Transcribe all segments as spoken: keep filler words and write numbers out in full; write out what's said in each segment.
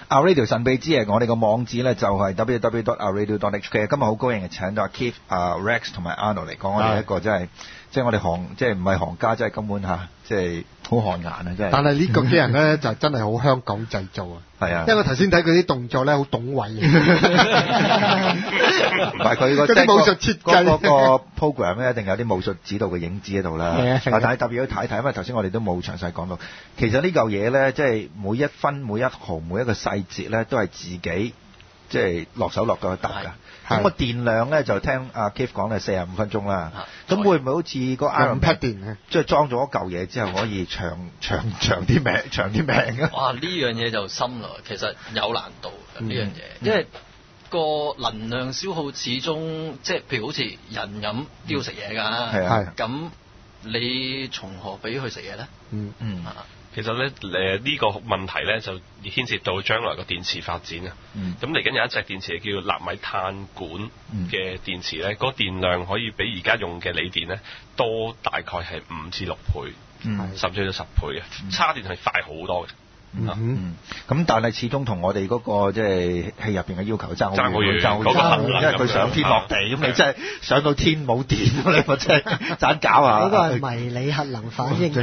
Our Radio 神秘之夜，我哋個網址咧就係 double-u double-u double-u dot our radio dot h k。今日好高興嘅請到阿 Keith、啊 Rex 同埋 Arnold 嚟講我哋一個真係，即係我哋行，即係唔係行家，真係根本嚇，即係好汗顏啊！真係。 但係呢個機人咧就真係好香港製造啊！ 係啊， 因為我頭先睇佢啲動作咧好懂位，唔係佢個嗰啲武術設計嗰個 program 咧，一定有啲武術指導嘅影子喺度啦。 係啊， 但係特別要睇睇，因為頭先我哋都冇詳細講到，其實呢嚿嘢咧，即係每一分每一毫每一個細節咧，都係自己即係落手落腳去揼㗎。咁個電量咧就聽阿 Keith 講係四十五分鐘啦。咁會唔會好似個 Iron Man 電即係裝咗一嚿嘢之後可以長長長啲命長啲命啊？ 哇！呢樣嘢就深啦，其實有難度嘅呢樣嘢，因為個能量消耗始終即係譬如好似人飲都要食嘢㗎。 係啊。 咁你從何俾佢食嘢咧？ 嗯嗯。 其實咧，誒呢個問題咧就牽涉到將來個電池發展啊。咁嚟緊有一隻電池叫納米碳管嘅電池咧，嗰、嗯、個電量可以比而家用嘅鋰電咧多大概係五至六倍，嗯、甚至到十倍嘅，嗯、叉電係快好多嘅。 嗯嗯，咁但係始終同我哋嗰個即係戲入邊嘅要求爭好遠，爭好遠，因為佢上天落地，咁你真係上到天冇電，你咪真係盞搞啊！ 嗰個係迷你核能反應堆，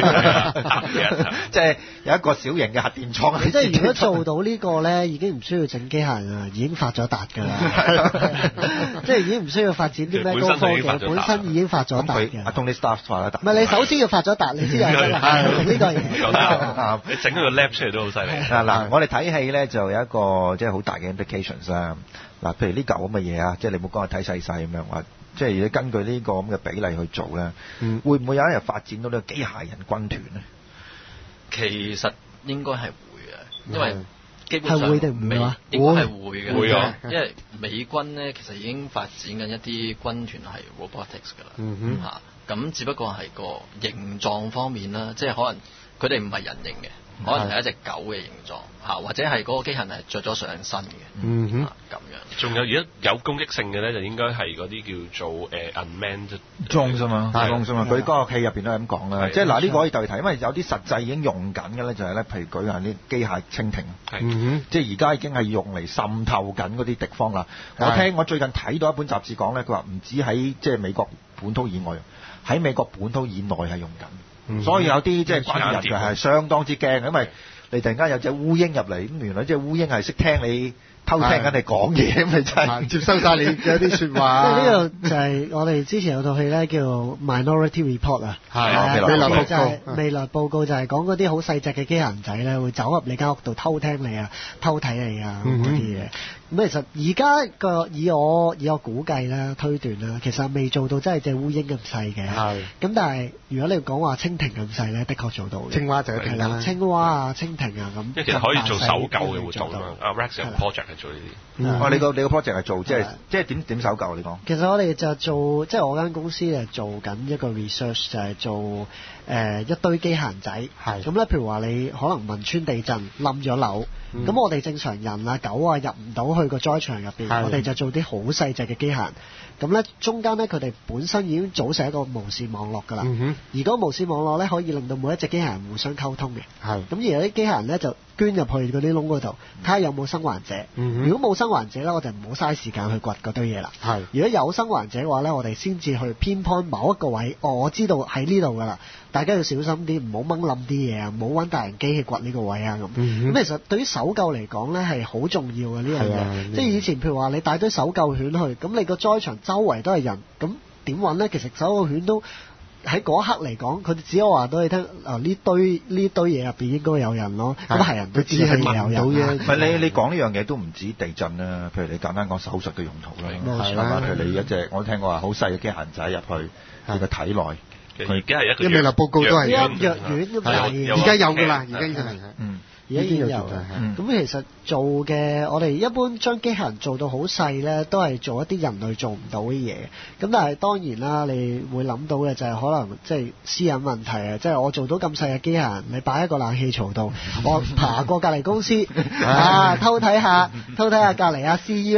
即係有一個小型嘅核電廠。 即係如果做到呢個咧，已經唔需要整機械人啊，已經發咗達㗎啦。即係已經唔需要發展啲咩高科技，本身已經發咗達嘅。 阿 Tony Stark 發咗達。 唔係你首先要發咗達，你先有得呢個嘢。 你整個 lab 出嚟都好犀利。 嗱嗱，我哋睇戲咧就有一個即係好大嘅 implications 啦。嗱，譬如呢嚿咁嘅嘢啊，即係你冇講我睇細細咁樣話，即係如果根據呢個咁嘅比例去做咧，嗯、會唔會有一日發展到呢個機械人軍團咧？ 其實應該係會嘅，因為基本上係會定唔會啊？ 應該係會嘅， 會啊！ 因為美軍咧其實已經發展緊一啲軍團係 robotics 㗎啦，嚇咁、嗯啊、只不過係個形狀方面啦，即係可能佢哋唔係人形嘅。可能係一隻狗嘅形狀嚇，或者係嗰個機械人係着咗上身嘅，嗯哼，咁樣。 仲有而家有攻擊性嘅咧，就應該係嗰啲叫做誒 unmanned drones 啊嘛 drones 啊嘛，佢嗰個戲入邊都係咁講啦。即係嗱，呢個可以特別睇，因為有啲實際已經用緊嘅咧，就係咧，譬如舉下啲機械蜻蜓，係，即係而家已經係用嚟滲透緊嗰啲敵方啦。我聽我最近睇到一本雜誌講咧，佢話唔止喺即係美國本土以外，喺美國本土以內係用緊。嗯、所以有啲即係關鍵人就係相當之驚，因為你突然間有隻烏蠅入嚟，咁原來隻烏蠅係識聽你偷聽緊你講嘢，咁你真係接收晒你嘅一啲説話。 即係呢個就係我哋之前有套戲咧叫 Minority Report 啊， 係啊，未來報告，未來報告就係講嗰啲好細隻嘅機械人仔咧，會走入你間屋度偷聽你啊，偷睇你啊嗰啲嘢。咁其實而家個以我以我估計啦、推斷啦，其實未做到真係隻烏蠅咁細嘅。係。咁但係如果你講話蜻蜓咁細咧，的確做到嘅。 青蛙就一定啦。 青蛙啊、蜻蜓啊咁。 因為其實可以做搜救嘅活動啊。阿 Rex 有 project 係做呢啲。 哦，你個你個 project 係做即係即係點點搜救？你講。 其實我哋就做即係我間公司係做緊一個 research，就係做誒、呃、一堆機械人仔。係。咁咧，譬如話你可能汶川地震冧咗樓。咁、嗯、我哋正常人啊狗啊入唔到去個災場入邊，我哋就做啲好細隻嘅機械人。咁咧中間咧佢哋本身已經組成一個無線網絡㗎啦。嗯、而嗰個無線網絡咧可以令到每一隻機械人互相溝通嘅。係。咁而有啲機械人咧就捐入去嗰啲窿嗰度，睇下有冇生還者。嗯、如果冇生還者咧，我哋唔好嘥時間去掘嗰堆嘢啦。係。如果有生還者嘅話咧，我哋先至去偏 point 某一個位。哦，我知道喺呢度㗎啦。大家要小心啲，唔好掹冧啲嘢啊！唔好揾大型機器掘呢個位啊咁。咁、嗯、其實對於搜救嚟講咧係好重要嘅呢樣嘢。即係以前譬如話你帶堆搜救犬去，咁你個災場周圍都係人，咁點揾咧？其實搜救犬都喺嗰刻嚟講，佢哋只有話到你聽啊呢堆呢堆嘢入邊應該有人咯。咁係人都知係有人。唔係你你講呢樣嘢都唔止地震啦，譬如你簡單講手術嘅用途啦，係嘛？譬如你一隻我聽過話好細嘅機械人仔入去你個體內。 佢而家係一個未來報告都係藥藥丸咁係，而家有㗎啦，而家已經係。嗯。 而家已經有啦，咁、嗯、其實做嘅我哋一般將機械人做到好細咧，都係做一啲人類做唔到嘅嘢。咁但係當然啦，你會諗到嘅就係可能即係私隱問題啊！即係我做到咁細嘅機械人，你擺喺個冷氣槽度，我爬過隔離公司啊，偷睇下偷睇下隔離啊 C E O 誒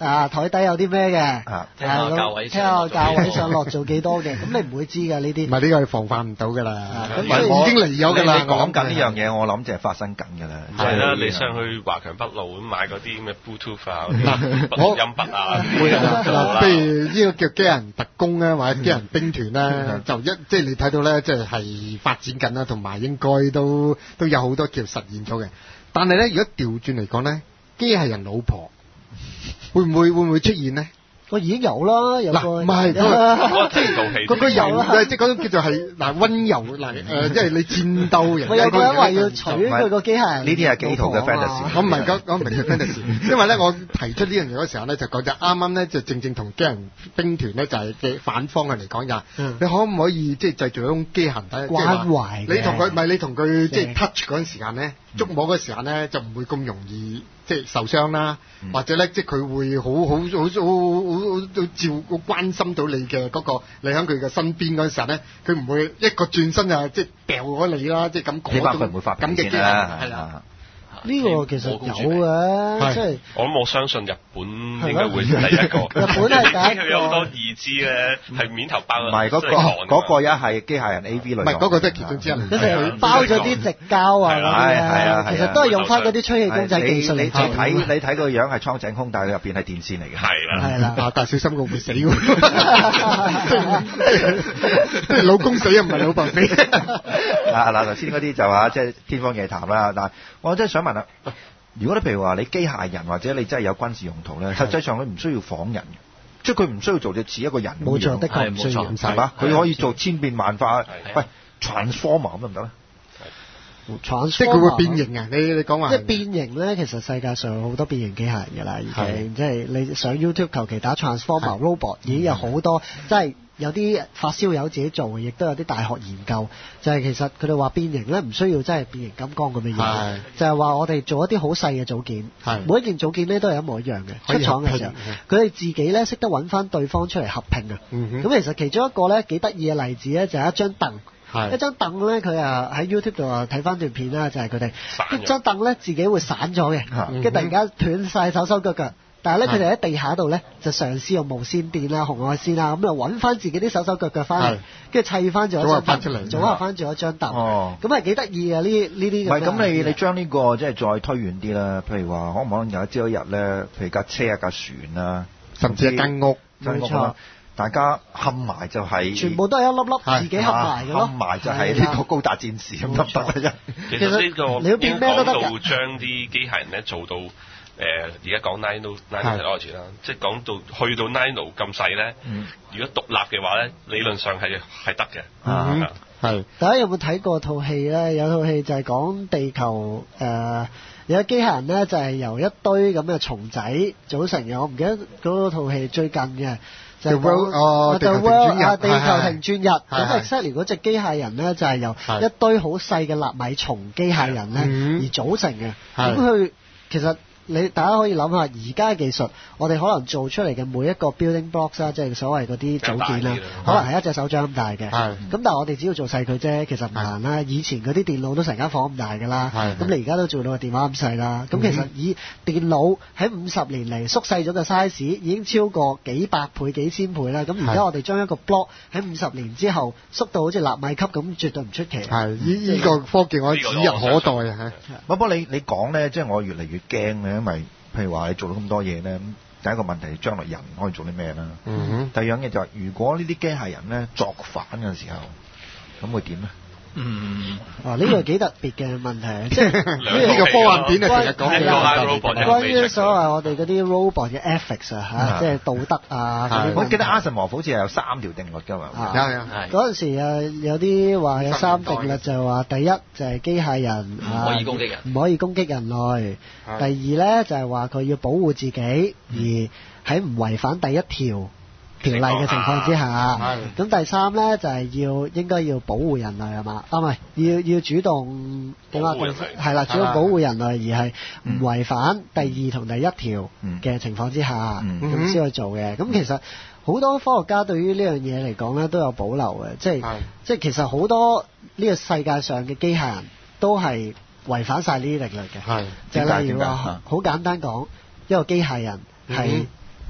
啊台底有啲咩嘅， 啊聽下價位， 聽下價位上落做幾多嘅，咁你唔會知㗎呢啲。 唔係呢個係防範唔到㗎啦， 咁已經嚟咗㗎啦。 你講緊呢樣嘢，我諗就係發生緊㗎啦。 係啦，你上去華強北路咁買嗰啲咩 Bluetooth 啊、錄音筆啊， 嗱，譬如呢個叫機人特工咧，或者機人兵團咧，就一即係你睇到咧，即係係發展緊啦，同埋應該都都有好多叫實現咗嘅。但係咧，如果調轉嚟講咧，機械人老婆會唔會會唔會出現咧？ 我已經有啦，有個唔係嗰即係套戲， 嗰個人即係嗰種叫做係嗱溫柔嗱誒，即係你戰鬥人。 我有個人話要娶佢個機械人， 呢啲係幾套嘅 fantasy。 我唔係講講唔係 fantasy，因為咧我提出呢樣嘢嗰時候咧就講就啱啱咧就正正同機人兵團咧就係嘅反方向嚟講就係，你可唔可以即係製造一種機械人關懷？ 你同佢唔係你同佢即係 touch 嗰陣時間咧，觸摸嗰時間咧就唔會咁容易即係受傷啦，或者咧即係佢會好好好好好好照好關心到你嘅嗰個，你喺佢嘅身邊嗰陣時候咧，佢唔會一個轉身啊即係掉咗你啦，即係咁嗰種咁嘅機啦， 係啦。 呢個其實有嘅，即係我諗我相信日本應該會第一個。 日本係第一個。 佢有好多二支咧，係面頭包。 唔係嗰個嗰個一係機械人 A V 類。 唔係嗰個都係其中之一嚟。 佢成包咗啲直膠啊， 係係啊， 其實都係用翻嗰啲吹氣公仔技術嚟。 你睇你睇個樣係蒼井空，但係入邊係電線嚟嘅。 係啦。 係啦。 啊，但係小心我會死喎。即係老公死啊，唔係老婆死。 啊嗱，頭先嗰啲就話即係天方夜譚啦，但係我真係想問啦，如果你譬如話你機械人或者你真係有軍事用途咧，實際上佢唔需要仿人嘅，即係佢唔需要做隻似一個人咁樣。 冇錯，的確唔需要， 係嘛？佢可以做千變萬化。喂 ，Transformer 咁得唔得咧？ 即係佢會變形啊！你你講話即係變形咧，其實世界上有好多變形機械人㗎啦，已經即係你上 YouTube 求其打 Transformer robot 已經有好多，即係有啲發燒友自己做嘅，亦都有啲大學研究，就係其實佢哋話變形咧唔需要真係變形金剛咁嘅嘢，就係話我哋做一啲好細嘅組件，每一件組件咧都係一模一樣嘅，出廠嘅時候佢哋自己咧識得揾翻對方出嚟合拼啊！咁其實其中一個咧幾得意嘅例子咧就係一張凳。一張凳咧，佢啊喺 YouTube 度啊睇翻段片啦，就係佢哋一張凳咧自己會散咗嘅，跟住突然間斷晒手手腳腳，但係咧佢哋喺地下度咧就嘗試用無線電啊、紅外線啊咁就揾翻自己啲手手腳腳翻嚟，跟住砌翻咗一張凳出嚟，組合翻咗一張凳，咁係幾得意啊！呢呢啲唔係咁你你將呢個即係再推遠啲啦，譬如話可唔可能有一朝一日咧，譬如架車啊、架船啊， 甚至一間屋， 冇錯。大家冚埋就係全部都係一粒粒自己冚埋嘅咯， 冚埋就係呢個高達戰士咁得唔得？ 其實呢個你要變咩都得㗎。 將啲機械人咧做到誒，而家講 nano nano technology 啦，即係講到去到 nano 咁細咧，如果獨立嘅話咧，理論上係係得嘅。 係。 大家有冇睇過套戲咧？有套戲就係講地球誒。有個機械人咧，就係由一堆咁嘅蟲仔組成嘅。我唔記得嗰套戲最近嘅就係講就 World 啊，地球停轉日。咁 exactly 嗰隻機械人咧，就係由一堆好細嘅納米蟲機械人咧而組成嘅。咁佢其實你大家可以諗下，而家嘅技術，我哋可能做出嚟嘅每一個 building blocks 啦，即係所謂嗰啲組件啦，可能係一隻手掌咁大嘅。咁但係我哋只要做細佢啫，其實唔難啦。以前嗰啲電腦都成間房咁大㗎啦。咁你而家都做到個電話咁細啦。咁其實以電腦喺五十年嚟縮細咗個 size 已經超過幾百倍、幾千倍啦。咁而家我哋將一個 block 喺五十年之後縮到好似納米級咁，絕對唔出奇。 係呢呢個科技我指日可待啊！ 不過你你講咧，即係我越嚟越驚咧。因為譬如話你做到咁多嘢咧，第一個問題係將來人可以做啲咩啦？嗯哼。第二樣嘢就係、是、如果呢啲機械人咧作反嘅時候，咁會點咧？嗯。 啊，呢個幾特別嘅問題，即係呢個科幻片啊，成日講嘅。 關於所謂我哋嗰啲 robot 嘅 ethics 啊，嚇，即係道德啊。 我記得阿神莫好似係有三條定律㗎嘛。 係啊係。 嗰陣時啊，有啲話有三定律，就係話第一就係機械人唔可以攻擊人， 唔可以攻擊人類。第二咧就係話佢要保護自己，而喺唔違反第一條條例嘅情況之下，咁第三咧就係要應該要保護人類係嘛？啊唔係，要要主動點啊？係啦，主動保護人類，而係唔違反第二同第一條嘅情況之下，咁先去做嘅。咁其實好多科學家對於呢樣嘢嚟講咧都有保留嘅，即係即係其實好多呢個世界上嘅機械人都係違反晒呢啲定律嘅。係，就例如話好簡單講，一個機械人係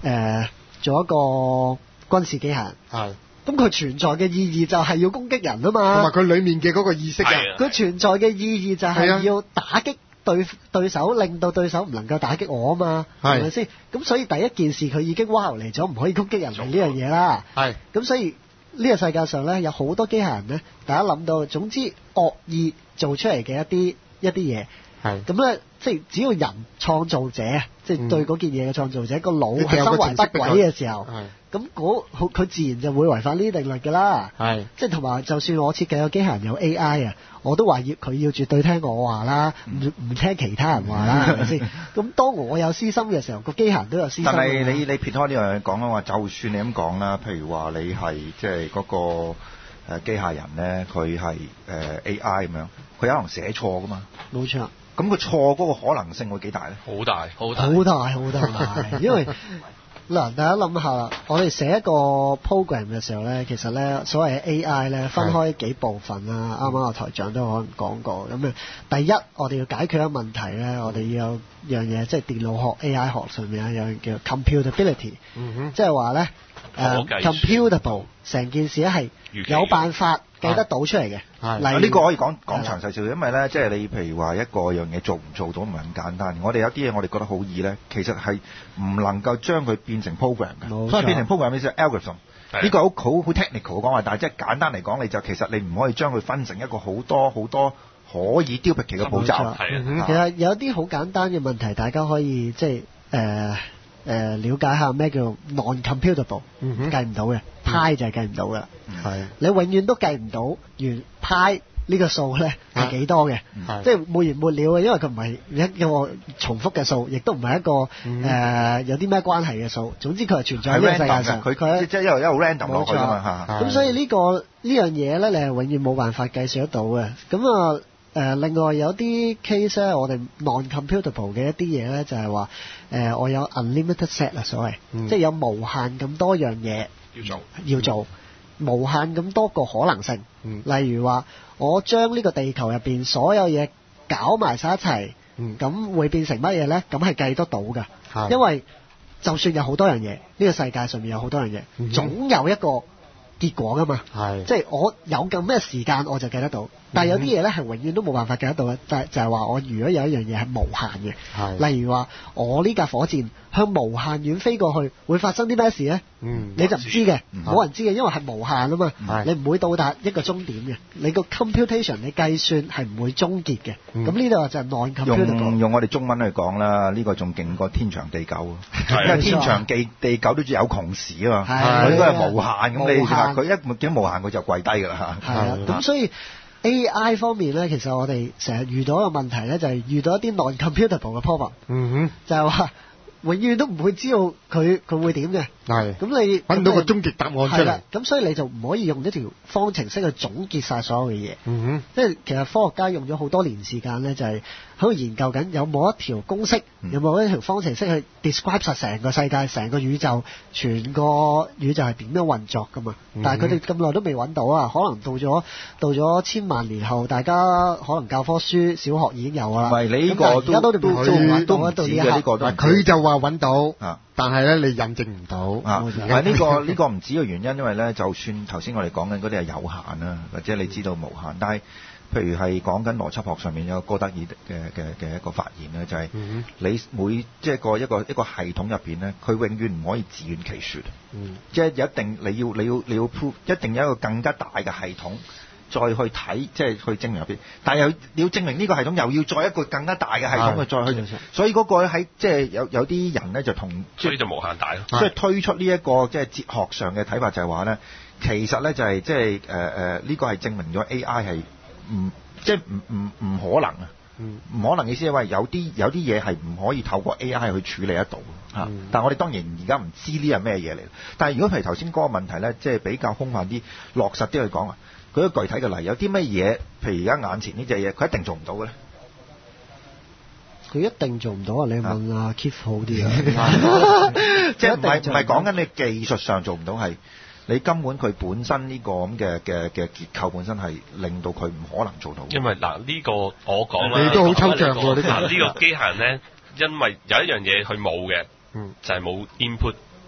呃、做一個軍事機械人。 係。 咁佢存在嘅意義就係要攻擊人啊嘛。 同埋佢裡面嘅嗰個意識啊， 佢存在嘅意義就係要打擊對對手，令到對手唔能夠打擊我啊嘛，係咪先？咁所以第一件事佢已經哇嚟咗，唔可以攻擊人類呢樣嘢啦。係。咁所以呢個世界上咧有好多機械人咧，大家諗到，總之惡意做出嚟嘅一啲一啲嘢。係咁咧，即係只要人創造者，即係對嗰件嘢嘅創造者個腦係心懷不軌嘅時候，咁嗰佢自然就會違反呢啲定律㗎啦。係，即係同埋就算我設計個機械人有 A I 啊，我都話要佢要絕對聽我話啦，唔唔聽其他人話啦，係咪先？咁當我有私心嘅時候，個機械人都有私心。但係你你撇開呢樣嘢講啊話，就算你咁講啦，譬如話你係即係嗰個誒機械人咧，佢係誒 A I 咁樣，佢有可能寫錯㗎嘛。冇錯。咁佢錯嗰個可能性會幾大咧？好大，好大，好大，好大。因為嗱，大家諗下啦，我哋寫一個 program 嘅時候咧，其實咧所謂嘅 A I 咧分開幾部分啦。啱啱阿台長都可能講過。咁啊，第一我哋要解決一個問題咧，我哋要有樣嘢，即係電腦學 A I 學上面有樣叫 computability，即係話咧誒 computable 成件事咧係有辦法計得到出嚟嘅。係，呢個可以講講詳細少少，因為咧，即係你譬如話一個樣嘢做唔做到唔係咁簡單。我哋有啲嘢我哋覺得好易咧，其實係唔能夠將佢變成 program 嘅。所以變成 program 呢啲 algorithm， 呢個好好好 technical 講話，但係即係簡單嚟講，你就其實你唔可以將佢分成一個好多好多可以 duplicate 嘅步驟。係啊，其實有啲好簡單嘅問題，大家可以即係誒誒了解下咩叫 non-computable，計唔到嘅。派就係計唔到噶，係你永遠都計唔到原派呢個數咧係幾多嘅，即係沒完沒了嘅，因為佢唔係一個重複嘅數，亦都唔係一個誒、嗯呃、有啲咩關係嘅數。總之佢係存在喺呢個世界上，佢佢即係一路一路 random 落去㗎嘛嚇。咁所以呢、呢個呢樣嘢咧，你係永遠冇辦法計算得到嘅。咁啊誒，另外有啲 case 咧，我哋 non-computable 嘅一啲嘢咧，就係話誒，我有 unlimited set 啊，所謂，嗯、即係有無限咁多樣嘢。要做，要做，無限咁多個可能性。嗯、例如話，我將呢個地球入邊所有嘢搞埋晒一齊，咁、嗯、會變成乜嘢呢？咁係計得到㗎。因為就算有好多樣嘢，呢、呢個世界上面有好多樣嘢，嗯、總有一個結果㗎嘛。即係我有咁咩時間我就計得到。但係有啲嘢咧係永遠都冇辦法計得到嘅，就係就係話我如果有一樣嘢係無限嘅，例如話我呢架火箭向無限遠飛過去，會發生啲咩事咧？嗯，你就唔知嘅，冇人知嘅，因為係無限啊嘛，你唔會到達一個終點嘅，你個 computation 你計算係唔會終結嘅。咁呢度就係 non-computable。用用我哋中文去講啦，呢、呢個仲勁過天長地久，因為天長地地久都有窮時啊嘛，佢應該係無限，咁你話佢一見無限佢就跪低㗎啦嚇。係啊，咁所以。A I 方面咧，其實我哋成日遇到一個問題咧，就係、是、遇到一啲 non-computable 嘅 problem，嗯哼，就係話永遠都唔會知道佢佢會點嘅。係，咁你揾到個終極答案出嚟。係啦，咁所以你就唔可以用一條方程式去總結晒所有嘅嘢。嗯哼，即係其實科學家用咗好多年時間咧，就係喺度研究緊有冇一條公式，嗯、有冇一條方程式去 describe 晒成個世界、成個宇宙、全個宇宙係點樣運作噶嘛？嗯、但係佢哋咁耐都未揾到啊！可能到咗到咗千萬年後，大家可能教科書小學已經有啦。唔係你呢個都都都揾到呢一刻。佢就話揾到，啊、但係咧你印證唔到。啊，唔係呢個呢、呢個唔止嘅原因，因為咧就算頭先我哋講緊嗰啲係有限啦，或者你知道無限，但係譬如係講緊邏輯學上面有個哥德爾嘅嘅嘅一個發現咧，就係、是、你每即係個一個一個系統入邊咧，佢永遠唔可以自圓其說，嗯、即係一定你要你要你要 prove 一定有一個更加大嘅系統。再去睇，即係去證明入邊，但係又你要證明呢個系統，又要再一個更加大嘅系統去再去，所以嗰個喺即係有有啲人咧就同，所以就無限大咯。即係推出呢一個即係哲學上嘅睇法就係話咧，其實咧就係即係誒誒呢個係證明咗 A I 係唔即係唔唔唔可能啊，唔可能意思係話有啲有啲嘢係唔可以透過 A I 去處理得到嚇。嗯、但係我哋當然而家唔知呢係咩嘢嚟。但係如果譬如頭先嗰個問題咧，即係比較空泛啲、落實啲去講啊。舉個具體嘅例，有啲乜嘢？譬如而家眼前呢隻嘢，佢一定做唔到嘅咧。佢一定做唔到啊！你問阿 Keith 好啲啊，即係唔係唔係講緊你技術上做唔到，係你根本佢本身呢個咁嘅嘅嘅結構本身係令到佢唔可能做到。因為嗱呢、呢個我講啦，你都好抽象喎呢個。嗱呢個機械人咧，因為有一樣嘢佢冇嘅，嗯、就係冇 input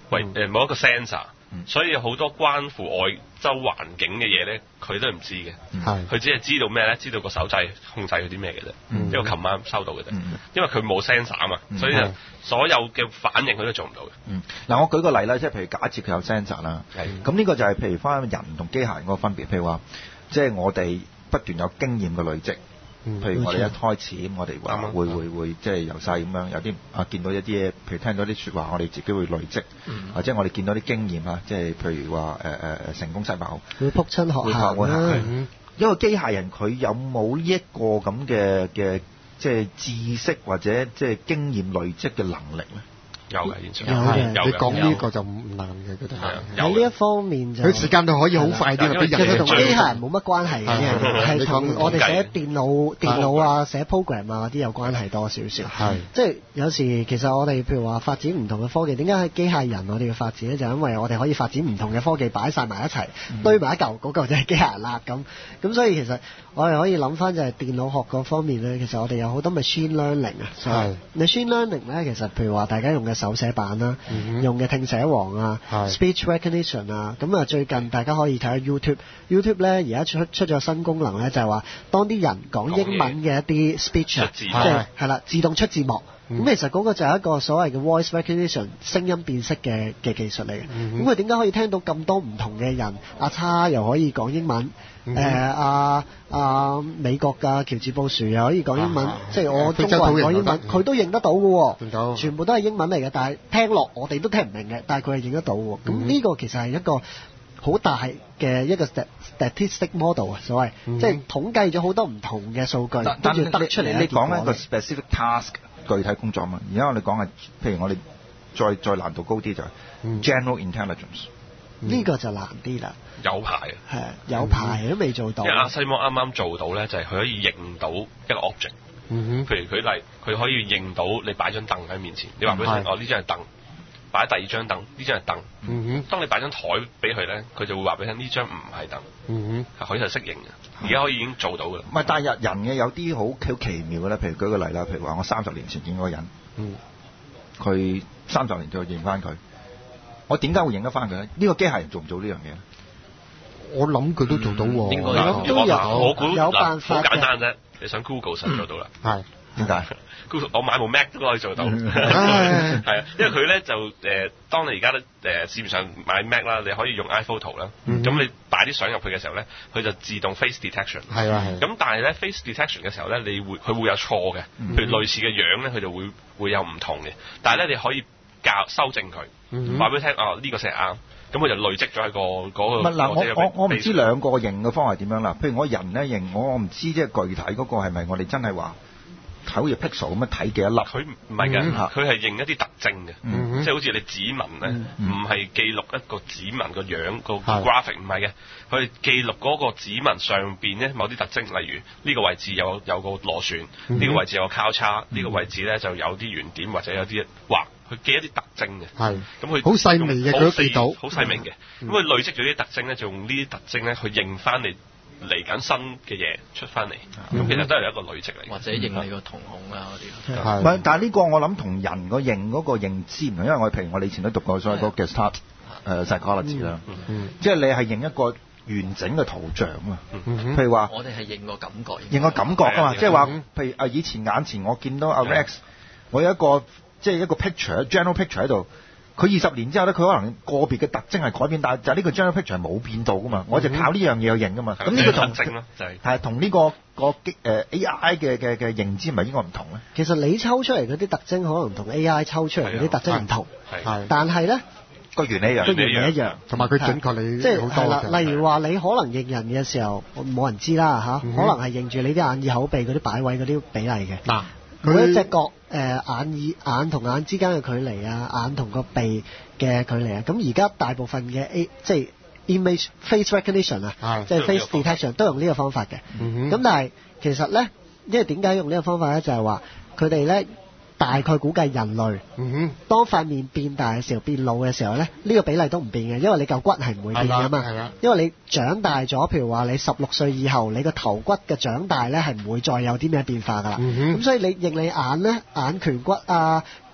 為誒冇一個 sensor。所以好多關乎外周環境嘅嘢咧，佢都唔知嘅。係，佢只係知道咩咧？知道個手掣控制佢啲咩嘅啫。嗯，因為琴晚收到嘅啫。嗯，因為佢冇 sensor 啊嘛，所以就所有嘅反應佢都做唔到嘅。 嗯，嗱我舉個例啦，即係譬如假設佢有 sensor 啦，係，咁呢個就係譬如翻人同機械人嗰個分別。譬如話，即係我哋不斷有經驗嘅累積。譬如我哋一開始咁，我哋話會會會即係由細咁樣有啲啊見到一啲嘢，譬如聽到啲説話，我哋自己會累積，嗯、或者我哋見到啲經驗啊，即係譬如話誒誒誒成功失敗會撲親學校啦。 因為機械人佢有冇呢一個咁嘅嘅即係知識或者即係經驗累積嘅能力咧？ 有嘅，現場有嘅。 你講呢個就唔難嘅，佢哋係喺呢一方面就佢時間都可以好快啲， 其實同機械人冇乜關係嘅，係同我哋寫電腦、電腦啊、寫 program 啊嗰啲有關係多少少。係，即係有時其實我哋譬如話發展唔同嘅科技，點解係機械人我哋嘅發展咧？就因為我哋可以發展唔同嘅科技擺晒埋一齊，嗯、堆埋一嚿，嗰嚿就係機械人啦。咁咁所以其實我哋可以諗翻就係電腦學嗰方面咧，其實我哋有好多 machine learning 啊。係 machine learning 咧，其實譬如話大家用嘅手寫板啦，嗯、用嘅聽寫王啊 ，speech recognition 啊，咁啊最近大家可以睇下 YouTube，YouTube 咧而家出出咗新功能咧，就係話當啲人講英文嘅一啲 speech，即係係啦，自動出字幕。咁、嗯、其實嗰個就係一個所謂嘅 voice recognition 聲音辨識嘅嘅技術嚟嘅。咁佢點解可以聽到咁多唔同嘅人？阿叉又可以講英文。誒阿阿美國㗎喬治布殊又可以講英文，啊、即係我中國人講英文，佢都認得到嘅喎，全部都係英文嚟嘅，但係聽落我哋都聽唔明嘅，但係佢係認得到喎。咁呢、嗯、個其實係一個好大嘅一個 statistic model 啊，所謂、嗯、即係統計咗好多唔同嘅數據，跟住得出嚟。 你講一個 specific task 具體工作嘛？而家我哋講係，譬如我哋再再難度高啲就係 general intelligence。呢、 嗯、個就難啲啦， 有排啊， 係有排都未做到。 因為阿西摩啱啱做到咧，就係、是、佢可以認到一個 object，嗯哼，譬如舉例，佢可以認到你擺張凳喺面前，你話俾佢聽，哦呢張係凳，擺第二張凳，呢張係凳，嗯哼，當你擺張台俾佢咧，佢就會話俾你聽呢張唔係凳，嗯哼，佢就適應嘅，而家可以已經做到㗎啦。 唔係，但係人嘅有啲好好奇妙嘅咧，譬如舉個例啦，譬如話我三十年前見嗰個人，嗯，佢三十年再認翻佢。我點解會認得翻佢咧？呢、這個機械人做唔做呢樣嘢咧？ 我諗佢都做到喎、嗯。 應該都有，我估有辦法。 好簡單啫，你想 Google 實做到啦。 係點解 ？Google 我買部 Mac 都可以做到。係啊，因為佢咧就誒、呃，當你而家咧誒市面上買 Mac 啦，你可以用 iPhoto 啦、嗯。咁你擺啲相入去嘅時候咧，佢就自動 face detection。係啊係。咁但係咧 face detection 嘅時候咧，你會佢會有錯嘅，譬如類似嘅樣咧，佢就會會有唔同嘅。但係咧，你可以教修正佢。話俾你聽啊！呢、這個先係啱，咁佢就累積咗喺個嗰個。 嗱，我我我唔知兩個認嘅方法係點樣啦。譬如我人咧認，我我唔知即係具體嗰個係咪我哋真係話睇好似 pixel 咁樣睇幾多粒？佢唔係嘅，佢係、嗯、認一啲特徵嘅，嗯、即係好似你指紋咧，唔、嗯、係記錄一個指紋個樣個 graphic，唔係嘅，佢係記錄嗰個指紋上邊咧某啲特徵，例如呢個位置有有個螺旋，呢、嗯、個位置有個交叉，呢、嗯、個位置咧就有啲圓點或者有啲畫。佢記一啲特徵嘅，係咁佢好細微嘅，佢都記到， 好細微嘅。咁、嗯、佢累積咗啲特徵咧，就用呢啲特徵咧去認翻你嚟緊新嘅嘢出翻嚟。咁、嗯、其實都係一個累積嚟， 或者認你個瞳孔啊嗰啲。 係，唔係？但係呢個我諗同人個認嗰個認知唔同，因為我譬如我哋以前都讀過所謂嗰個 Gestalt 誒 psychology 啦，即係你係認一個完整嘅圖像啊。譬如話， 我哋係認個感覺， 認個感覺啊嘛。即係話，譬如啊，以前眼前我見到阿 Rex，我有一個。即係一個 picture，general picture 喺度。佢二十年之後咧，佢可能個別嘅特徵係改變，但係就係呢個 general picture 係冇變到噶嘛。嗯、我就靠呢樣嘢去認噶嘛。咁呢、嗯、個同係同呢個個誒 A I 嘅嘅嘅認知，唔係應該唔同咧？ 其實你抽出嚟嗰啲特徵，可能同 A I 抽出嚟嗰啲特徵唔同。係，但係咧個原理一樣， 個原理一樣， 同埋佢準確你即係係啦。例如話你可能認人嘅時候，冇人知啦嚇、嗯，可能係認住你啲眼耳口鼻嗰啲擺位嗰啲比例嘅。嗱、啊。每一隻角誒、呃、眼耳眼同眼之間嘅距離啊，眼同個鼻嘅距離啊，咁而家大部分嘅 A 即係 image face recognition 啊，即係 face detection 都用呢個方法嘅。咁、嗯、但係其實咧，因為點解用呢個方法咧？就係話佢哋咧大概估計人類，嗯、當塊面變大嘅時候、變老嘅時候咧，呢、呢個比例都唔變嘅，因為你嚿骨係唔會變㗎嘛。因為你長大咗，譬如話你十六歲以後，你個頭骨嘅長大咧係唔會再有啲咩變化㗎啦。咁、嗯、所以你認你眼咧，眼顴骨啊、眼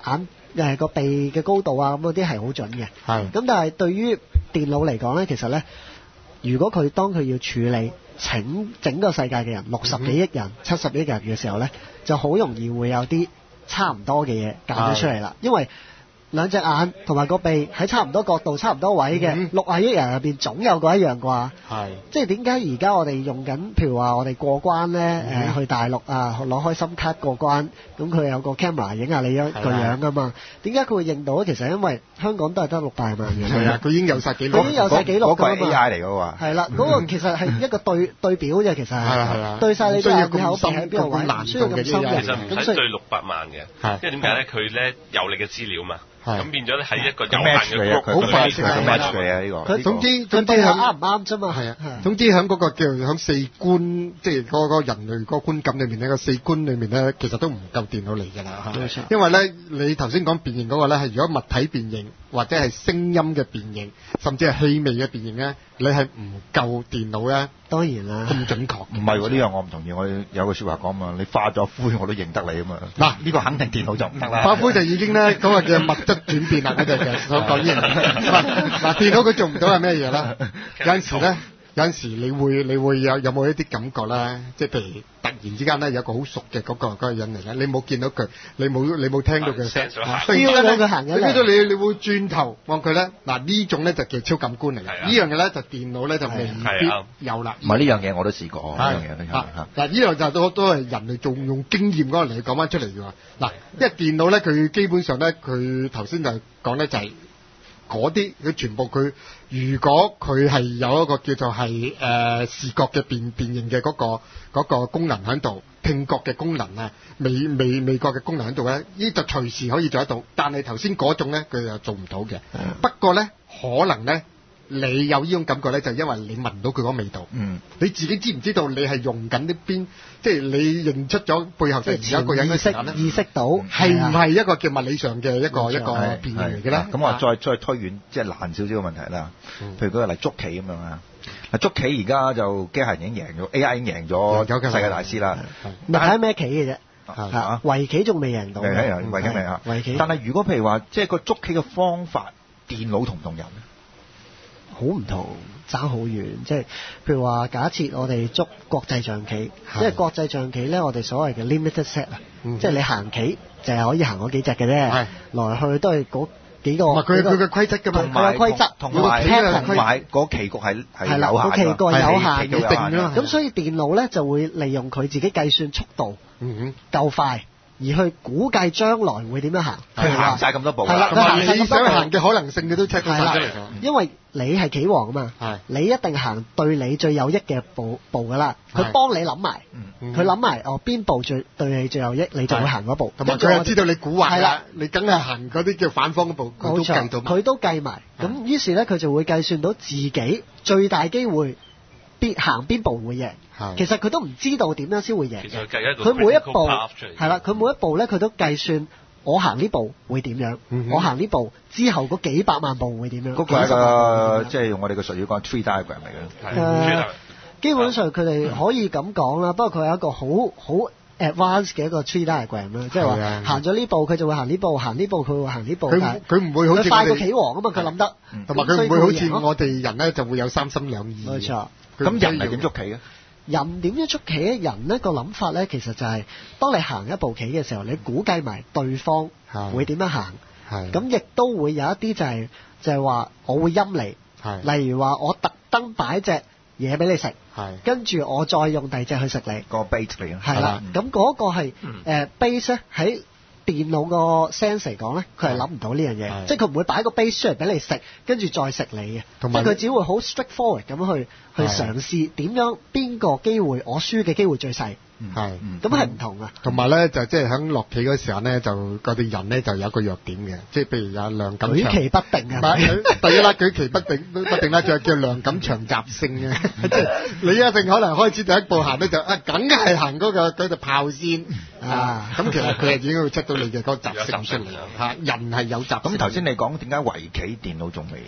誒個鼻嘅高度啊咁嗰啲係好準嘅。 係。 咁但係對於電腦嚟講咧，其實咧，如果佢當佢要處理整整個世界嘅人六十幾億人、七十億人嘅時候咧，就好容易會有啲差唔多嘅嘢揀咗出嚟啦，因為兩隻眼同埋個鼻喺差唔多角度、差唔多位嘅，六啊億人入邊總有個一樣啩。係。即係點解而家我哋用緊，譬如話我哋過關咧，誒、嗯、去大陸啊，攞開心卡過關，咁佢有個 camera 影下你一個樣㗎嘛。點解佢會認到？其實因為香港都係得六百萬嘅。係啊，佢已經有晒記錄。佢已經有晒記錄㗎嘛。嗰個 A I 嚟㗎喎。係啦，嗰個其實係一個對對表啫，其實係。係啊係啊。對曬你嘅口鼻喺邊度位，唔需要咁深嘅。 其實唔使對六百萬嘅，因為點解咧？佢咧有你嘅資料嘛。咁變咗咧喺一個有限嘅 group，好快識佢 match 佢啊！呢個佢總之總之啱唔啱啫嘛？係啊， 總之喺嗰個叫喺四觀，即係嗰個人類個觀感裏面咧，個四觀裏面咧，其實都唔夠電腦嚟㗎啦。因為咧，你頭先講辨認嗰個咧，係如果物體辨認或者係聲音嘅辨認，甚至係氣味嘅辨認咧，你係唔夠電腦咧。 當然啦， 咁準確。 唔係喎，呢樣我唔同意。我有句説話講嘛，你化咗灰我都認得你啊嘛。嗱，呢個肯定電腦就唔得啦。化灰就已經咧嗰個嘅物質轉變啦，嗰隻嘅所講呢樣嘢。嗱，電腦佢做唔到係咩嘢啦？有陣時咧，有陣時你會你會有有冇一啲感覺咧？即係譬如突然之間咧有個好熟嘅嗰個嗰個人嚟咧，你冇見到佢，你冇你冇聽到佢聲，突然間咧佢行緊嚟，你知道你你會轉頭望佢咧。嗱，呢種咧就叫超感官嚟嘅。呢樣嘢咧就電腦咧就未必有啦。唔係呢樣嘢我都試過。呢樣嘢呢樣嘢嗱，呢樣就都都係人類仲用經驗嗰個嚟講翻出嚟嘅喎。嗱，因為電腦咧佢基本上咧佢頭先就講咧就係嗰啲佢全部佢如果佢係有一個叫做係誒、呃、視覺嘅辨辨認嘅嗰個嗰個功能喺度，聽覺嘅功能啊，味味味覺嘅功能喺度咧，呢就隨時可以做得到。但係頭先嗰種咧，佢又做唔到嘅。不過咧，可能咧，你有呢種感覺咧，就因為你聞到佢嗰味道。嗯。你自己知唔知道你係用緊啲邊？即係你認出咗背後突然有一個人嘅時間咧， 意識到係唔係一個叫物理上嘅一個一個辨認嚟嘅咧？ 咁我再再推遠，即係難少少嘅問題啦。譬如嗰個嚟捉棋咁樣啊，嗱捉棋而家就機械人已經贏咗 A I 已經贏咗世界大師啦。 但係睇咩棋嘅啫？嚇，圍棋仲未贏到。 係係圍棋未啊？圍棋。但係如果譬如話，即係個捉棋嘅方法，電腦同唔同人？ 好唔同，爭好遠。即係譬如話，假設我哋捉國際象棋，因為國際象棋咧，我哋所謂嘅 limited set 啊、嗯，即係你行棋就係可以行嗰幾隻嘅啫，來去都係嗰幾個。佢佢嘅規則㗎嘛，同埋規則，同埋同埋嗰棋局係係有限，個棋局係有限嘅定㗎嘛。咁所以電腦咧就會利用佢自己計算速度，嗯哼，夠快。而去估計將來會點樣行， 佢行曬咁多步， 係啦，你想行嘅可能性，佢都 check 到曬出嚟。 因為你係棋王啊嘛，你一定行對你最有益嘅步步噶啦。佢幫你諗埋，佢諗埋哦邊步最對你最有益，你就會行嗰步。同埋佢又知道你估劃啦，你梗係行嗰啲叫反方嘅步，佢都計到。佢都計埋，咁於是咧佢就會計算到自己最大機會必行邊步會贏。其實佢都唔知道點樣先會贏。佢每一步係啦，佢每一步咧，佢都計算我行呢步會點樣，嗯、我行呢步之後嗰幾百萬步會點樣。嗰個係個即係用我哋嘅術語講 tree diagram 嚟嘅。 誒，基本上佢哋可以咁講啦，不過佢係一個好好 advanced 嘅一個 tree diagram 啦，即係話行咗呢步佢就會行呢步，行呢步佢會行呢步。佢佢唔會好似快過棋王啊嘛，佢諗得，同埋佢唔會好似我哋人咧就會有三心兩意。冇錯。 咁人係點捉棋嘅？ 人點樣捉棋咧？人呢個諗法咧，其實就係當你行一步棋嘅時候，你估計埋對方會點樣行。咁亦都會有一啲就係、是、就係、是、話我會陰你。例如話我特登擺隻嘢俾你食，跟住我再用第二隻去食你。個 base 嚟嘅。係啦，咁嗰個係誒 base 咧喺電腦個 sense 嚟講咧，佢係諗唔到呢樣嘢，即係佢唔會擺個 base 出嚟俾你食，跟住再食你嘅，即係佢只會好 straightforward 咁去去嘗試點樣邊個機會我輸嘅機會最細。係，咁係唔同啊。同埋咧就即係喺落棋嗰時候咧，就嗰啲人咧就有一個弱點嘅，即係譬如有梁錦祥舉棋不定啊。第一啦，舉棋不定不定啦，仲有叫梁錦祥習性嘅，即係你一定可能開始第一步行咧就啊，梗係行嗰個嗰隻炮先啊。咁其實佢係已經會出到你嘅嗰個習性出嚟嚇，人係有習性。咁頭先你講點解圍棋電腦仲未？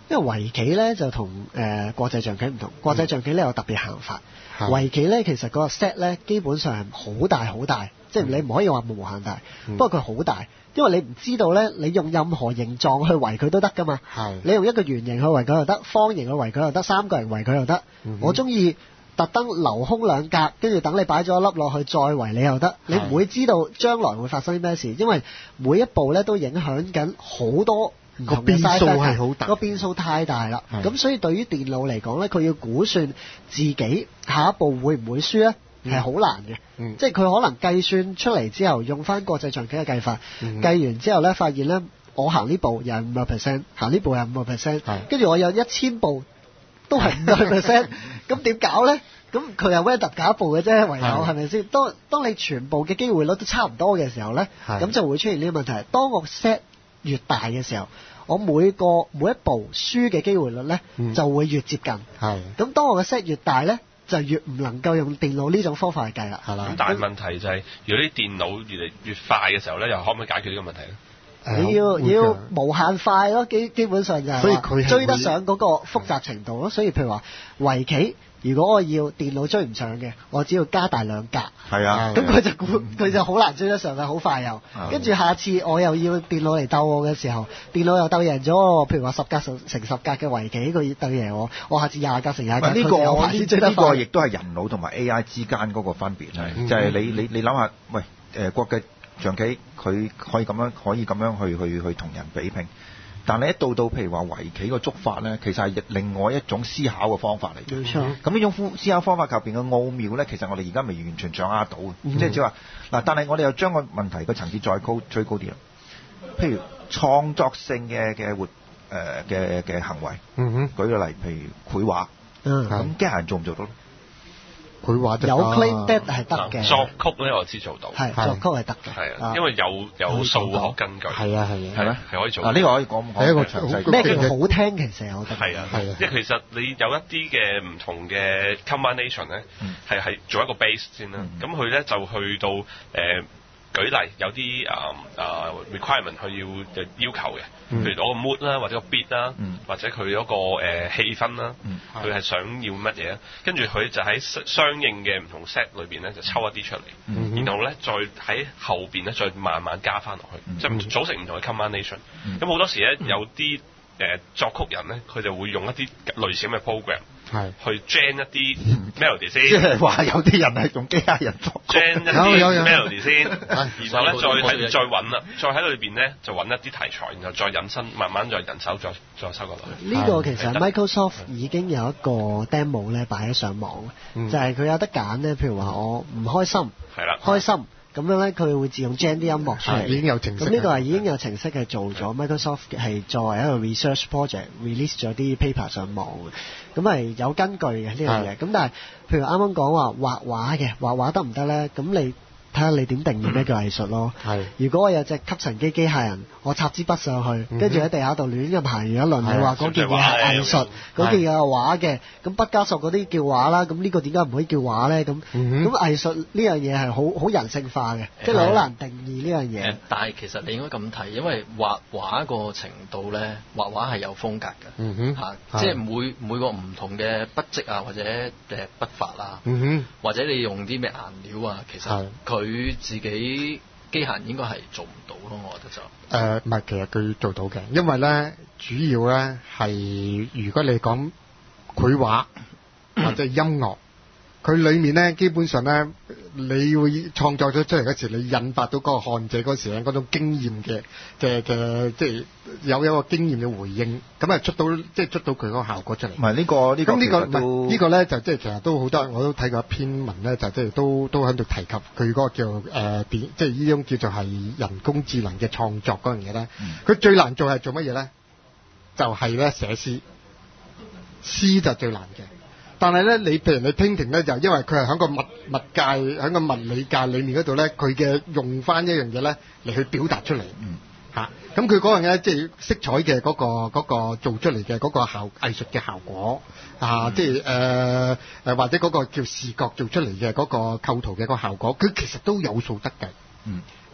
因為圍棋咧就同誒、呃、國際象棋唔同，國際象棋咧有特別行法，嗯、圍棋咧其實嗰個 set 咧基本上係好大好大，嗯、即係你唔可以話無限大，嗯、不過佢好大，因為你唔知道咧，你用任何形狀去圍佢都得噶嘛，你用一個圓形去圍佢又得，方形去圍佢又得，三角形圍佢又得，嗯、我中意特登留空兩格，跟住等你擺咗一粒落去再圍你又得，你唔會知道將來會發生啲咩事，因為每一步咧都影響緊好多。個變數係好大，個變數太大啦。咁所以對於電腦嚟講咧，佢要估算自己下一步會唔會輸咧，係好、嗯、難嘅。嗯、即係佢可能計算出嚟之後，用翻國際象棋嘅計法，嗯、計完之後咧，發現咧，我行呢步又係五個 percent， 行呢步又係五個 percent， 跟住我有一千步都係五個 percent， 咁點搞咧？咁佢又 random 搞一步嘅啫，唯有係咪先？當當你全部嘅機會率都差唔多嘅時候咧，咁就會出現呢個問題。當我 set 越大嘅時候，我每個每一步輸嘅機會率咧、嗯、就會越接近。係。咁當我嘅 set 越大咧，就越唔能夠用電腦呢種方法去計啦。係啦。咁但係問題就係、是，如果啲電腦越嚟越快嘅時候咧，又可唔可以解決呢個問題咧？你要要無限快咯，基基本上就係、是、追得上嗰個複雜程度咯。所以譬如話圍棋，如果我要電腦追唔上嘅，我只要加大兩格。係啊，咁佢就估佢就好難追得上嘅，好快又。跟住下次我又要電腦嚟鬥我嘅時候，電腦又鬥贏咗我。譬如話十格乘十格嘅圍棋，佢鬥贏我，我下次廿格乘廿格。呢、這個呢呢個亦都係人腦同埋 A I 之間嗰個分別係，嗯、就係你你你諗下，喂誒國際象棋佢可以咁樣可以咁樣去去去同人比拼。但係一到到譬如話圍棋個捉法咧，其實係另外一種思考嘅方法嚟嘅。冇錯。咁呢種思考方法入邊嘅奧妙咧，其實我哋而家未完全掌握到嘅。嗯、即係即係話嗱，但係我哋又將個問題個層次再高追高啲啦。譬如創作性嘅嘅活誒嘅嘅行為。嗯哼。舉個例，譬如繪畫。嗯。咁機械人做唔做到？佢話有 claim that 係得嘅，作曲咧我知做到，係作曲係得嘅，係啊，因為有有數學根據，係啊係啊，係咩係可以做到？啊呢個可以講講一個詳細咩叫好聽其實我覺得係啊係啊，即係其實你有一啲嘅唔同嘅 combination 咧，係係做一個 base 先啦，咁佢咧就去到誒。舉例有啲啊啊 requirement 佢要要求嘅，嗯、譬如攞個 mood 啦，或者個 beat 啦，嗯、或者佢嗰、嗰個誒、呃、氣氛啦，佢係、嗯、想要乜嘢，跟住佢就喺相應嘅唔同 set 裏邊咧就抽一啲出嚟，嗯、然後咧再喺後邊咧再慢慢加翻落去，嗯、即係組成唔同嘅 combination。咁好、嗯、多時咧、嗯、有啲誒、呃、作曲人咧，佢就會用一啲類似咁嘅 program。係去 gen 一啲 melody 先，即係話有啲人係用機械人作 gen 一啲 melody 先，然後咧再喺再揾啦，再喺裏邊咧就揾一啲題材，然後再引申，慢慢再人手再再收過來。呢個其實 Microsoft 已經有一個 demo 咧擺喺上網，就係佢有得揀咧，譬如話我唔開心，係啦，開心。咁樣咧，佢會自動 gen 啲音樂出嚟，已經有程式。咁呢個係已經有程式係做咗，Microsoft 係作為一個 research project release 咗啲 paper 上網嘅，咁係有根據嘅呢樣嘢。咁但係，譬如啱啱講話畫畫嘅，畫畫得唔得咧？咁你睇下你點定義咩叫藝術咯？係。如果我有隻吸塵機機械人，我插支筆上去，跟住喺地下度亂咁行完一輪，你話嗰件嘢係藝術，嗰件嘢係畫嘅，咁畢加索嗰啲叫畫啦，咁呢個點解唔可以叫畫咧？咁咁藝術呢樣嘢係好好人性化嘅，即係你好難定義呢樣嘢。但係其實你應該咁睇，因為畫畫個程度咧，畫畫係有風格嘅，嗯哼，嚇，即係每每個唔同嘅筆跡啊，或者誒筆法啊，嗯哼，或者你用啲咩顏料啊，其實佢佢自己機械人應該係做唔到咯，我覺得就誒唔係，其實佢做到嘅，因為咧主要咧係如果你講繪畫或者音樂，佢裏面咧基本上咧你會創作咗出嚟嗰時，你引發到嗰個看者嗰時咧嗰種經驗嘅嘅嘅，即係有一個經驗嘅回應，咁啊出到即係出到佢嗰個效果出嚟。唔係呢個呢個，咁呢個唔係呢個咧就即係其實都好多，我都睇過一篇文咧，就即係都都喺度提及佢嗰個叫誒電，即係呢種叫做係人工智能嘅創作嗰樣嘢咧。佢、嗯、最難做係做乜嘢咧？就係咧寫詩，詩就最難嘅。但係咧，你譬如你 painting 咧，就因為佢係喺個物物界，喺個物理界裏面嗰度咧，佢嘅用翻一樣嘢咧嚟去表達出嚟。嗯。嚇、啊，咁佢嗰樣嘢即係色彩嘅嗰、嗰個嗰個做出嚟嘅嗰個效藝術嘅效果啊，嗯、即係誒誒或者嗰個叫視覺做出嚟嘅嗰個構圖嘅個效果，佢其實都有數得嘅。嗯。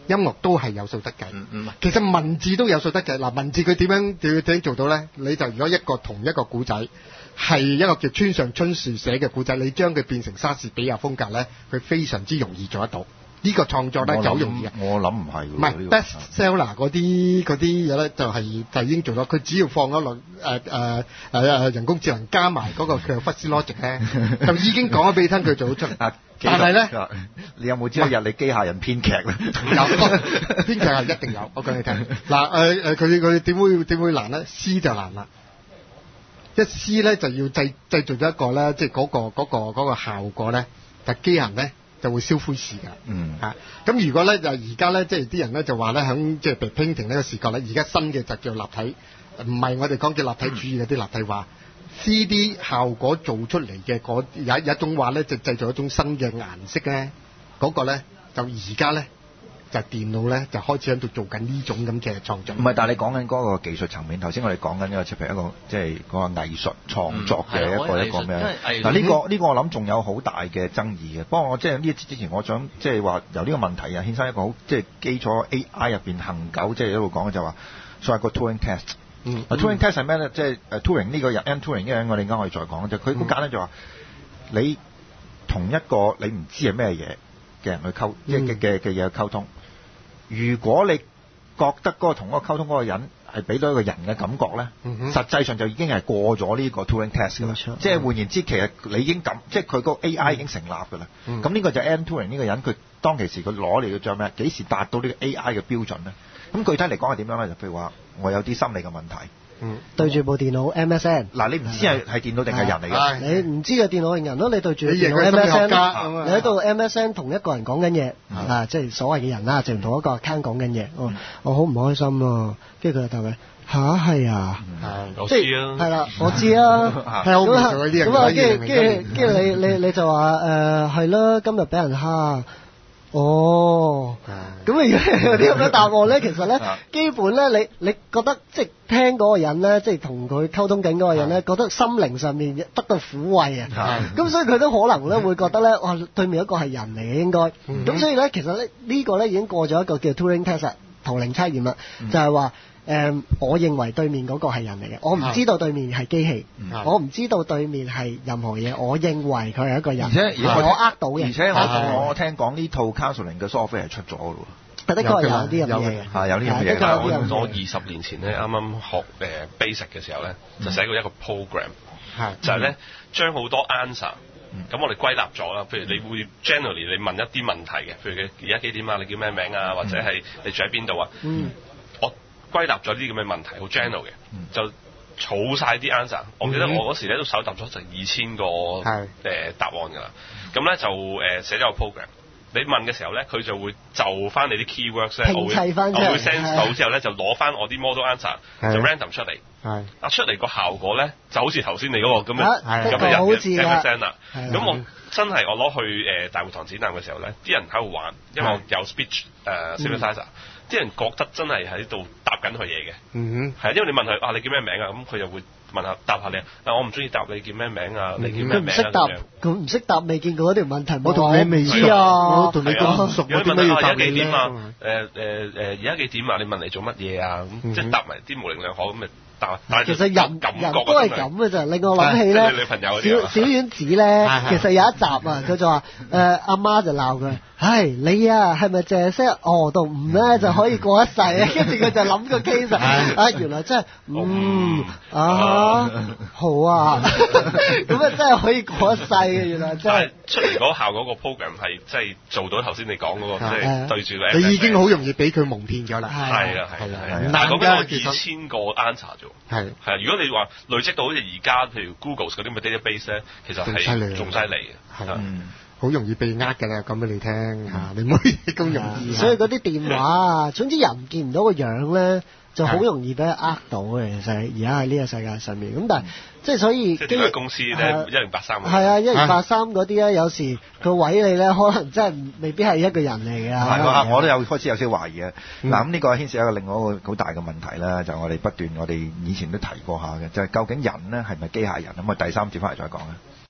音樂都係有數得計。 嗯嗯。 其實文字都有數得計。嗱，文字佢點樣點點做到咧？你就如果一個同一個古仔係一個叫村上春樹寫嘅古仔，你將佢變成莎士比亞風格咧，佢非常之容易做得到。呢、這個創作咧就好容易嘅。 我諗唔係喎。 唔係 best seller 嗰啲嗰啲嘢咧，就係就已經做咗。佢只要放咗落誒誒誒人工智能加埋嗰個叫 fuzzy logic 咧，就已經講咗俾你聽佢做到出嚟。但係咧， 你有冇知道日你機械人編劇咧？ 有編劇係一定有，我講你聽。嗱誒誒，佢佢點會點會難咧？詩就難啦。一詩咧就要製製造咗一個咧，即係嗰個嗰、嗰個嗰、嗰個效果咧，但係機械人咧就會燒灰時㗎。嗯。嚇、啊，咁如果咧就而家咧，即係啲人咧就話咧，響即係 painting 呢個視覺咧，而家新嘅就叫立體，唔係我哋講叫立體主義嗰啲立體畫。C D 效果做出嚟嘅嗰有有一種話咧，就製造一種新嘅顏色咧，嗰、嗰個咧就而家咧就電腦咧就開始喺度做緊呢種咁嘅創作。 唔係，但係你講緊嗰個技術層面，頭先我哋講緊一個，譬如一個即係嗰個藝術創作嘅一個、嗯、一個咩？嗱呢、呢個呢、呢個我諗仲有好大嘅爭議嘅。不過我即係呢一節之前，我想即係話由呢個問題啊，衍生一個好即係基礎 A I 入邊恒久即係一路講嘅就話、是，所謂個 Turing test。嗯，啊 Turing test 係咩咧？即係誒 Turing 呢個人 ，Alan Turing 呢個人，我哋而家可以再講就佢好簡單就話，你同一個你唔知係咩嘢嘅人去溝，即係嘅嘅嘅嘢去溝通。如果你覺得嗰個同嗰個溝通嗰個人係俾到一個人嘅感覺咧、嗯，實際上就已經係過咗呢個 Turing test 㗎啦。即係換言之，其實你已經咁，即係佢個 A I 已經成立㗎啦。咁、嗯、呢個就係 Alan Turing 呢個人，佢當其時佢攞嚟嘅做咩？幾時達到呢個 A I 嘅標準咧？咁具體嚟講係點樣咧？就譬如話，我有啲心理嘅問題， 嗯，對住部電腦 M S N， 嗱你唔知係係電腦定係人嚟嘅， 你唔知係電腦定人咯？你對住電腦 M S N， 你喺度 M S N 同一個人講緊嘢，啊，即係所謂嘅人啦，就唔同一個 account 講緊嘢，我我好唔開心啊，跟住佢就答佢吓係啊， 係，即係係啦，我知啊，係好唔同嗰啲人，咁啊，跟住跟住跟住你你你就話誒係啦，今日俾人蝦。哦，咁如果有啲咁嘅答案咧，其實咧，基本咧，你你覺得即係聽嗰個人咧，即係同佢溝通緊嗰個人咧，覺得心靈上面得到撫慰啊，咁所以佢都可能咧會覺得咧，哇，對面一個係人嚟嘅應該，咁、嗯、所以咧，其實咧呢個咧已經過咗一個叫 Turing test 圖靈測驗啦，就係話。誒、嗯，我認為對面嗰個係人嚟嘅，我唔知道對面係機器，我唔知道對面係任何嘢，我認為佢係一個人，而且而我呃到嘅。而且我我聽講呢套 counseling 嘅 software 係出咗嘅喎，的確係有啲咁嘅嘢，係有呢樣嘢。 我我二十年前咧，啱啱學誒、呃、basic 嘅時候咧，就寫過一個 program，、嗯、就係咧將好多 answer，咁、嗯、我哋歸納咗啦。譬如你會 generally 你問一啲問題嘅，譬如你而家幾點啊？你叫咩名啊？或者係你住喺邊度啊？嗯，我歸納咗啲咁嘅問題，好 general 嘅、嗯，就儲晒啲 answer、嗯。我記得我嗰時咧都搜集咗成二千個誒、呃、答案㗎啦。咁咧就誒、呃、寫咗個 program。你問嘅時候咧，佢就會就翻你啲 keywords 咧，我會我會 send 到之後咧，就攞翻我啲 model answer 就 random 出嚟。係啊，出嚟個效果咧就好似頭先你嗰個咁嘅咁嘅人嘅 M S N 啦。咁我真係我攞去誒、呃、大會堂展覽嘅時候咧，啲人喺度玩，因為我有 speech 誒、呃、synthesizer。啲人覺得真係喺度答緊佢嘢嘅，嗯哼，係因為你問佢啊，你叫咩名啊？咁佢就會問下答下你。但我唔中意答你叫咩名啊？你叫咩名啊？佢唔識答，佢唔識答，未見過嗰條問題，我同你未知啊，我同你咁熟，我點解要答你咧？誒誒誒，而家幾點啊？你問你做乜嘢啊？咁即係答埋啲模棱兩可咁咪。但其實人人都係咁嘅咋，令我諗起咧，小小丸子咧，其實有一集啊，佢就話誒阿媽就鬧佢，唉你啊係咪淨係識哦到五咧就可以過一世啊？跟住佢就諗個 case 啊，原來真係嗯啊好啊，咁啊真係可以過一世嘅，原來真係出嚟嗰效果個 program 係真係做到頭先你講嗰個，即係對住你，你已經好容易俾佢蒙騙咗啦，係啊係啊，但係講緊我二千個 answer 啫。係係啊！如果你話累積到好似而家譬如 Google 嗰啲咁嘅 database 咧，其實係仲犀利嘅，係啊，好容易被呃㗎啦，講俾你聽嚇，你唔可以咁容易。所以嗰啲電話啊，總之人見唔到個樣咧，就好容易俾人呃到嘅。其實而家喺呢個世界上面，咁但係即係所以，即係啲公司咧一零八三係啊，一零八三嗰啲咧，有時佢毀你咧，可能真係未必係一個人嚟嘅。係啊，我都有開始有少少懷疑啊。嗱咁呢個牽涉一個另外一個好大嘅問題啦，就我哋不斷我哋以前都提過下嘅，就係究竟人咧係咪機械人？咁啊第三節翻嚟再講啦。